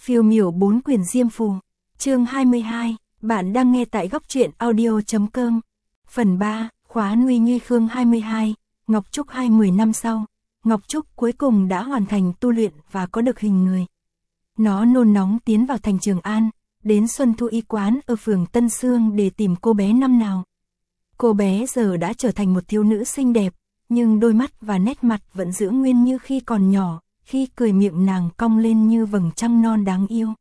Phiêu miểu 4 quyển diêm phù. Chương 22, bạn đang nghe tại góc truyện audio.com. Phần 3, khóa Nguy Nguy Khương 22, Ngọc Trúc 20 năm sau. Ngọc Trúc cuối cùng đã hoàn thành tu luyện và có được hình người. Nó nôn nóng tiến vào thành Trường An, đến Xuân Thu Y quán ở phường Tân Sương để tìm cô bé năm nào. Cô bé giờ đã trở thành một thiếu nữ xinh đẹp, nhưng đôi mắt và nét mặt vẫn giữ nguyên như khi còn nhỏ, khi cười miệng nàng cong lên như vầng trăng non đáng yêu.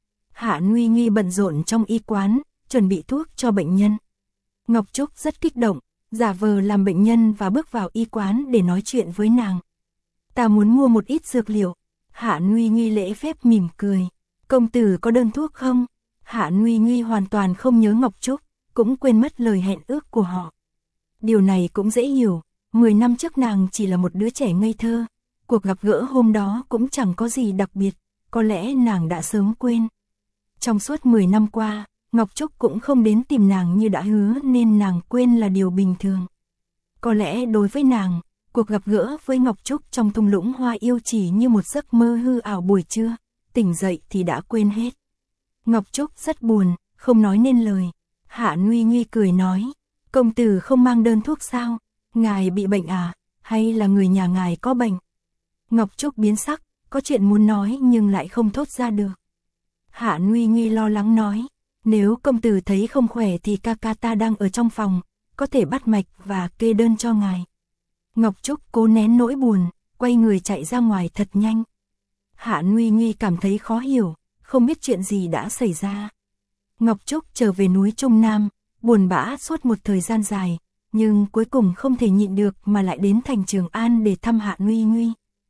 Hạ Nguy Nguy bận rộn trong y quán, chuẩn bị thuốc cho bệnh nhân. Ngọc Trúc rất kích động, giả vờ làm bệnh nhân và bước vào y quán để nói chuyện với nàng. Ta muốn mua một ít dược liệu. Hạ Nguy Nguy lễ phép mỉm cười. Công tử có đơn thuốc không? Hạ Nguy Nguy hoàn toàn không nhớ Ngọc Trúc, cũng quên mất lời hẹn ước của họ. Điều này cũng dễ hiểu, 10 năm trước nàng chỉ là một đứa trẻ ngây thơ. Cuộc gặp gỡ hôm đó cũng chẳng có gì đặc biệt, có lẽ nàng đã sớm quên. Trong suốt 10 năm qua, Ngọc Trúc cũng không đến tìm nàng như đã hứa nên nàng quên là điều bình thường. Có lẽ đối với nàng, cuộc gặp gỡ với Ngọc Trúc trong thung lũng hoa yêu chỉ như một giấc mơ hư ảo buổi trưa, tỉnh dậy thì đã quên hết. Ngọc Trúc rất buồn, không nói nên lời. Hạ Nguy Nguy cười nói, công tử không mang đơn thuốc sao? Ngài bị bệnh à? Hay là người nhà ngài có bệnh? Ngọc Trúc biến sắc, có chuyện muốn nói nhưng lại không thốt ra được. Hạ Nguy Nguy lo lắng nói, nếu công tử thấy không khỏe thì ca ca ta đang ở trong phòng, có thể bắt mạch và kê đơn cho ngài. Ngọc Trúc cố nén nỗi buồn, quay người chạy ra ngoài thật nhanh. Hạ Nguy Nguy cảm thấy khó hiểu, không biết chuyện gì đã xảy ra. Ngọc Trúc trở về núi Trung Nam, buồn bã suốt một thời gian dài, nhưng cuối cùng không thể nhịn được mà lại đến thành Trường An để thăm Hạ Nguy Nguy.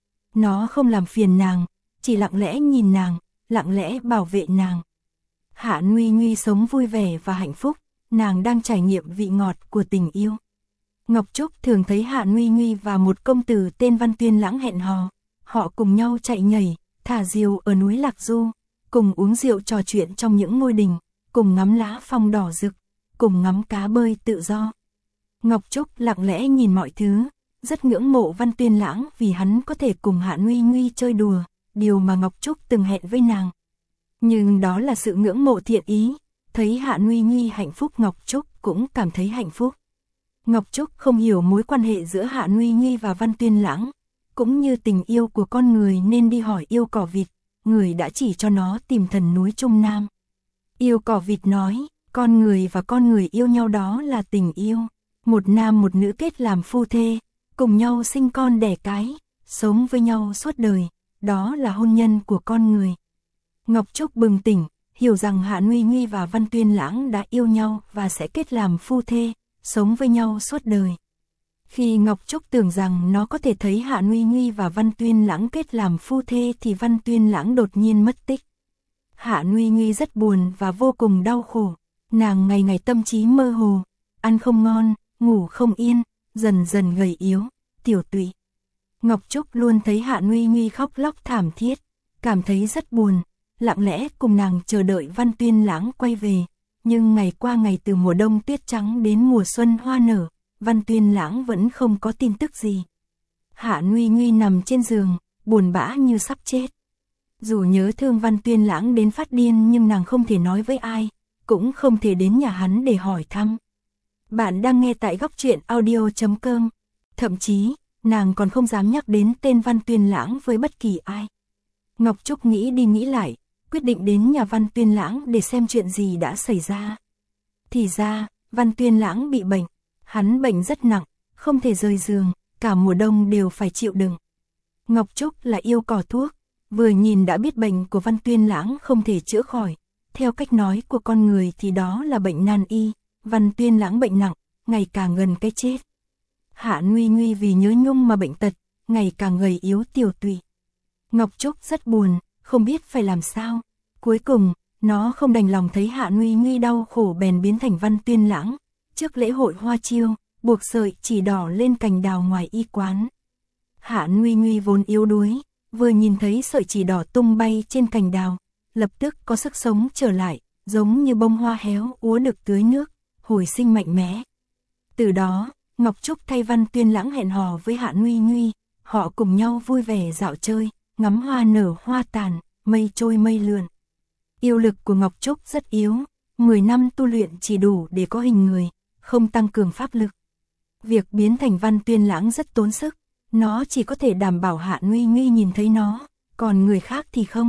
Nó không làm phiền nàng, chỉ lặng lẽ nhìn nàng, lặng lẽ bảo vệ nàng. Hạ Nguy Nguy sống vui vẻ và hạnh phúc, nàng đang trải nghiệm vị ngọt của tình yêu. Ngọc Trúc thường thấy Hạ Nguy Nguy và một công tử tên Văn Tuyên Lãng hẹn hò, họ cùng nhau chạy nhảy, thả diều ở núi Lạc Du, cùng uống rượu trò chuyện trong những ngôi đình, cùng ngắm lá phong đỏ rực, cùng ngắm cá bơi tự do. Ngọc Trúc lặng lẽ nhìn mọi thứ, rất ngưỡng mộ Văn Tuyên Lãng vì hắn có thể cùng Hạ Nguy Nguy chơi đùa, điều mà Ngọc Trúc từng hẹn với nàng. Nhưng đó là sự ngưỡng mộ thiện ý, thấy Hạ Nguy Nguy hạnh phúc Ngọc Trúc cũng cảm thấy hạnh phúc. Ngọc Trúc không hiểu mối quan hệ giữa Hạ Nguy Nguy và Văn Tuyên Lãng, cũng như tình yêu của con người nên đi hỏi Yêu Cỏ Vịt, người đã chỉ cho nó tìm thần núi Trung Nam. Yêu Cỏ Vịt nói, con người và con người yêu nhau đó là tình yêu, một nam một nữ kết làm phu thê, cùng nhau sinh con đẻ cái, sống với nhau suốt đời, đó là hôn nhân của con người. Ngọc Trúc bừng tỉnh, hiểu rằng Hạ Nguy Nguy và Văn Tuyên Lãng đã yêu nhau và sẽ kết làm phu thê, sống với nhau suốt đời. Khi Ngọc Trúc tưởng rằng nó có thể thấy Hạ Nguy Nguy và Văn Tuyên Lãng kết làm phu thê thì Văn Tuyên Lãng đột nhiên mất tích. Hạ Nguy Nguy rất buồn và vô cùng đau khổ, nàng ngày ngày tâm trí mơ hồ, ăn không ngon, ngủ không yên, dần dần gầy yếu, tiểu tụy. Ngọc Trúc luôn thấy Hạ Nguy Nguy khóc lóc thảm thiết, cảm thấy rất buồn, lặng lẽ cùng nàng chờ đợi Văn Tuyên Lãng quay về. Nhưng ngày qua ngày từ mùa đông tuyết trắng đến mùa xuân hoa nở, Văn Tuyên Lãng vẫn không có tin tức gì. Hạ Nguy Nguy nằm trên giường, buồn bã như sắp chết. Dù nhớ thương Văn Tuyên Lãng đến phát điên nhưng nàng không thể nói với ai, cũng không thể đến nhà hắn để hỏi thăm. Bạn đang nghe tại góc truyện audio.com. Thậm chí, nàng còn không dám nhắc đến tên Văn Tuyên Lãng với bất kỳ ai. Ngọc Trúc nghĩ đi nghĩ lại, quyết định đến nhà Văn Tuyên Lãng để xem chuyện gì đã xảy ra. Thì ra, Văn Tuyên Lãng bị bệnh, hắn bệnh rất nặng, không thể rời giường, cả mùa đông đều phải chịu đựng. Ngọc Trúc là yêu cỏ thuốc, vừa nhìn đã biết bệnh của Văn Tuyên Lãng không thể chữa khỏi. Theo cách nói của con người thì đó là bệnh nan y, Văn Tuyên Lãng bệnh nặng, ngày càng gần cái chết. Hạ Nguy Nguy vì nhớ nhung mà bệnh tật, ngày càng gầy yếu tiểu tụy. Ngọc Trúc rất buồn, không biết phải làm sao. Cuối cùng, nó không đành lòng thấy Hạ Nguy Nguy đau khổ bèn biến thành Văn Tuyên Lãng. Trước lễ hội hoa chiêu, buộc sợi chỉ đỏ lên cành đào ngoài y quán. Hạ Nguy Nguy vốn yếu đuối, vừa nhìn thấy sợi chỉ đỏ tung bay trên cành đào, lập tức có sức sống trở lại, giống như bông hoa héo úa được tưới nước, hồi sinh mạnh mẽ. Từ đó, Ngọc Trúc thay Văn Tuyên Lãng hẹn hò với Hạ Nguy Nguy, họ cùng nhau vui vẻ dạo chơi, ngắm hoa nở hoa tàn, mây trôi mây lượn. Yêu lực của Ngọc Trúc rất yếu, 10 năm tu luyện chỉ đủ để có hình người, không tăng cường pháp lực. Việc biến thành Văn Tuyên Lãng rất tốn sức, nó chỉ có thể đảm bảo Hạ Nguy Nguy nhìn thấy nó, còn người khác thì không.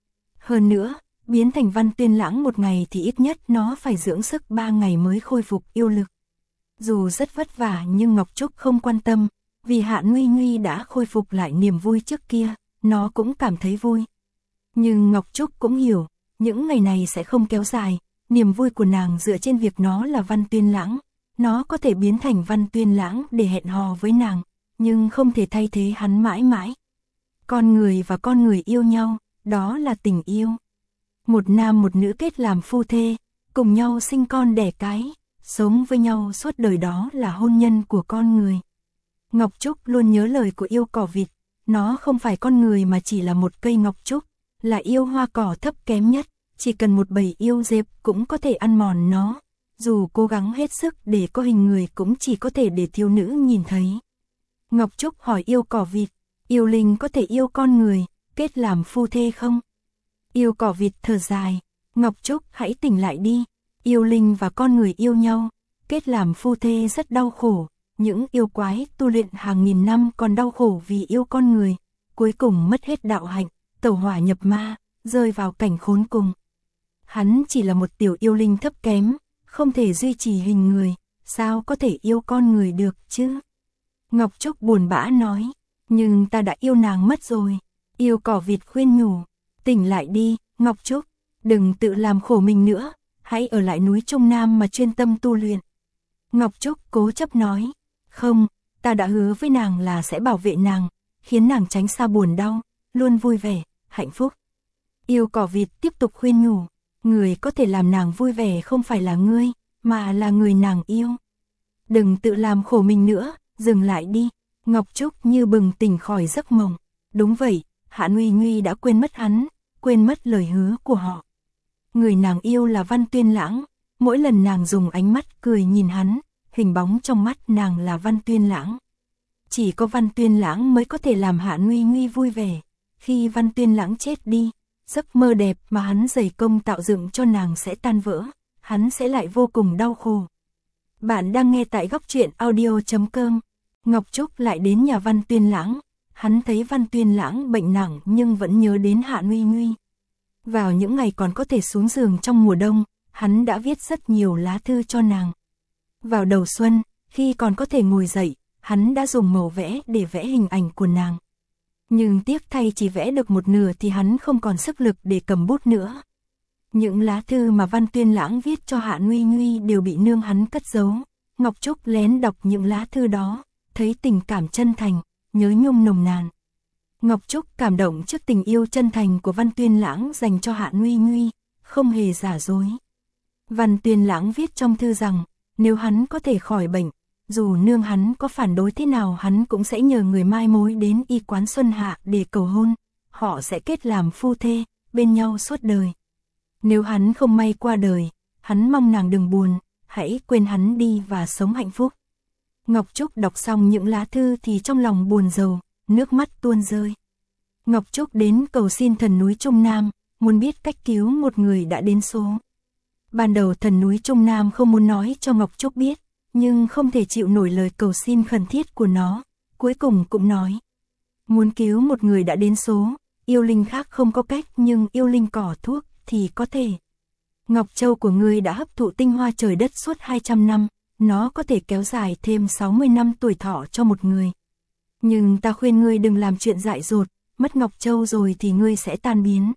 Hơn nữa, biến thành Văn Tuyên Lãng một ngày thì ít nhất nó phải dưỡng sức 3 ngày mới khôi phục yêu lực. Dù rất vất vả nhưng Ngọc Trúc không quan tâm, vì Hạ Nguy Nguy đã khôi phục lại niềm vui trước kia, nó cũng cảm thấy vui. Nhưng Ngọc Trúc cũng hiểu, những ngày này sẽ không kéo dài, niềm vui của nàng dựa trên việc nó là Văn Tuyên Lãng. Nó có thể biến thành Văn Tuyên Lãng để hẹn hò với nàng, nhưng không thể thay thế hắn mãi mãi. Con người và con người yêu nhau, đó là tình yêu. Một nam một nữ kết làm phu thê, cùng nhau sinh con đẻ cái, sống với nhau suốt đời, đó là hôn nhân của con người. Ngọc Trúc luôn nhớ lời của yêu cỏ vịt, nó không phải con người mà chỉ là một cây ngọc trúc, là yêu hoa cỏ thấp kém nhất, chỉ cần một bầy yêu dẹp cũng có thể ăn mòn nó. Dù cố gắng hết sức để có hình người cũng chỉ có thể để thiếu nữ nhìn thấy. Ngọc Trúc hỏi yêu cỏ vịt, yêu linh có thể yêu con người, kết làm phu thê không? Yêu cỏ vịt thở dài, Ngọc Trúc hãy tỉnh lại đi, yêu linh và con người yêu nhau, kết làm phu thê rất đau khổ, những yêu quái tu luyện hàng nghìn năm còn đau khổ vì yêu con người, cuối cùng mất hết đạo hạnh, tẩu hỏa nhập ma, rơi vào cảnh khốn cùng. Hắn chỉ là một tiểu yêu linh thấp kém, không thể duy trì hình người, sao có thể yêu con người được chứ? Ngọc Trúc buồn bã nói, nhưng ta đã yêu nàng mất rồi. Yêu cỏ vịt khuyên nhủ, tỉnh lại đi, Ngọc Trúc, đừng tự làm khổ mình nữa, hãy ở lại núi Trung Nam mà chuyên tâm tu luyện. Ngọc Trúc cố chấp nói, không, ta đã hứa với nàng là sẽ bảo vệ nàng, khiến nàng tránh xa buồn đau, luôn vui vẻ, hạnh phúc. Yêu cỏ vịt tiếp tục khuyên nhủ, người có thể làm nàng vui vẻ không phải là ngươi, mà là người nàng yêu. Đừng tự làm khổ mình nữa, dừng lại đi. Ngọc Trúc như bừng tỉnh khỏi giấc mộng. Đúng vậy, Hạ Nguy Nguy đã quên mất hắn, quên mất lời hứa của họ. Người nàng yêu là Văn Tuyên Lãng, mỗi lần nàng dùng ánh mắt cười nhìn hắn, hình bóng trong mắt nàng là Văn Tuyên Lãng. Chỉ có Văn Tuyên Lãng mới có thể làm Hạ Nguy Nguy vui vẻ. Khi Văn Tuyên Lãng chết đi, giấc mơ đẹp mà hắn dày công tạo dựng cho nàng sẽ tan vỡ, hắn sẽ lại vô cùng đau khổ. Bạn đang nghe tại Góc Truyện Audio.com. Ngọc Trúc lại đến nhà Văn Tuyên Lãng, hắn thấy Văn Tuyên Lãng bệnh nặng nhưng vẫn nhớ đến Hạ Nguy Nguy. Vào những ngày còn có thể xuống giường trong mùa đông, hắn đã viết rất nhiều lá thư cho nàng. Vào đầu xuân, khi còn có thể ngồi dậy, hắn đã dùng màu vẽ để vẽ hình ảnh của nàng. Nhưng tiếc thay chỉ vẽ được một nửa thì hắn không còn sức lực để cầm bút nữa. Những lá thư mà Văn Tuyên Lãng viết cho Hạ Nguy Nguy đều bị nương hắn cất giấu. Ngọc Trúc lén đọc những lá thư đó, thấy tình cảm chân thành, nhớ nhung nồng nàn. Ngọc Trúc cảm động trước tình yêu chân thành của Văn Tuyên Lãng dành cho Hạ Nguy Nguy, không hề giả dối. Văn Tuyên Lãng viết trong thư rằng, nếu hắn có thể khỏi bệnh, dù nương hắn có phản đối thế nào hắn cũng sẽ nhờ người mai mối đến y quán Xuân Hạ để cầu hôn, họ sẽ kết làm phu thê, bên nhau suốt đời. Nếu hắn không may qua đời, hắn mong nàng đừng buồn, hãy quên hắn đi và sống hạnh phúc. Ngọc Trúc đọc xong những lá thư thì trong lòng buồn rầu, nước mắt tuôn rơi. Ngọc Trúc đến cầu xin thần núi Trung Nam, muốn biết cách cứu một người đã đến số. Ban đầu thần núi Trung Nam không muốn nói cho Ngọc Trúc biết, nhưng không thể chịu nổi lời cầu xin khẩn thiết của nó, cuối cùng cũng nói. Muốn cứu một người đã đến số, yêu linh khác không có cách nhưng yêu linh cỏ thuốc thì có thể. Ngọc Châu của ngươi đã hấp thụ tinh hoa trời đất suốt 200 năm, nó có thể kéo dài thêm 60 năm tuổi thọ cho một người. Nhưng ta khuyên ngươi đừng làm chuyện dại dột, mất Ngọc Châu rồi thì ngươi sẽ tan biến.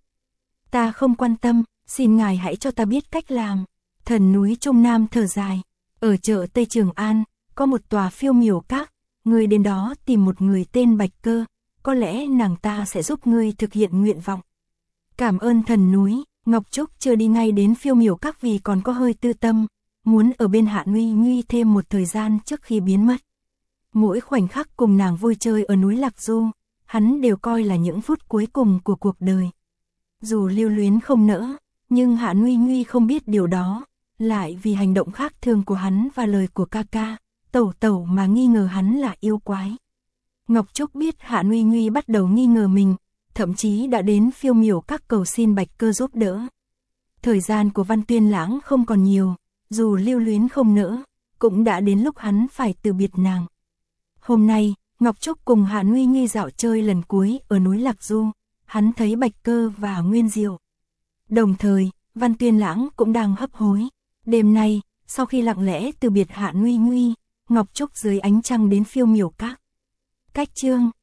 Ta không quan tâm, xin ngài hãy cho ta biết cách làm. Thần núi Trung Nam thở dài, ở chợ Tây Trường An, có một tòa phiêu miểu các, ngươi đến đó tìm một người tên Bạch Cơ, có lẽ nàng ta sẽ giúp ngươi thực hiện nguyện vọng. Cảm ơn thần núi. Ngọc Trúc chưa đi ngay đến phiêu miểu các vì còn có hơi tư tâm, muốn ở bên Hạ Nguy Nguy thêm một thời gian trước khi biến mất. Mỗi khoảnh khắc cùng nàng vui chơi ở núi Lạc Du, hắn đều coi là những phút cuối cùng của cuộc đời. Dù lưu luyến không nỡ, nhưng Hạ Nguy Nguy không biết điều đó, lại vì hành động khác thường của hắn và lời của ca ca, tẩu tẩu mà nghi ngờ hắn là yêu quái. Ngọc Trúc biết Hạ Nguy Nguy bắt đầu nghi ngờ mình, thậm chí đã đến phiêu miểu các cầu xin Bạch Cơ giúp đỡ. Thời gian của Văn Tuyên Lãng không còn nhiều, dù lưu luyến không nỡ, cũng đã đến lúc hắn phải từ biệt nàng. Hôm nay, Ngọc Trúc cùng Hạ Nguy Nguy dạo chơi lần cuối ở núi Lạc Du, hắn thấy Bạch Cơ và Nguyên Diệu. Đồng thời, Văn Tuyên Lãng cũng đang hấp hối. Đêm nay, sau khi lặng lẽ từ biệt Hạ Nguy Nguy, Ngọc Trúc dưới ánh trăng đến Phiêu Miểu Các. Cách chương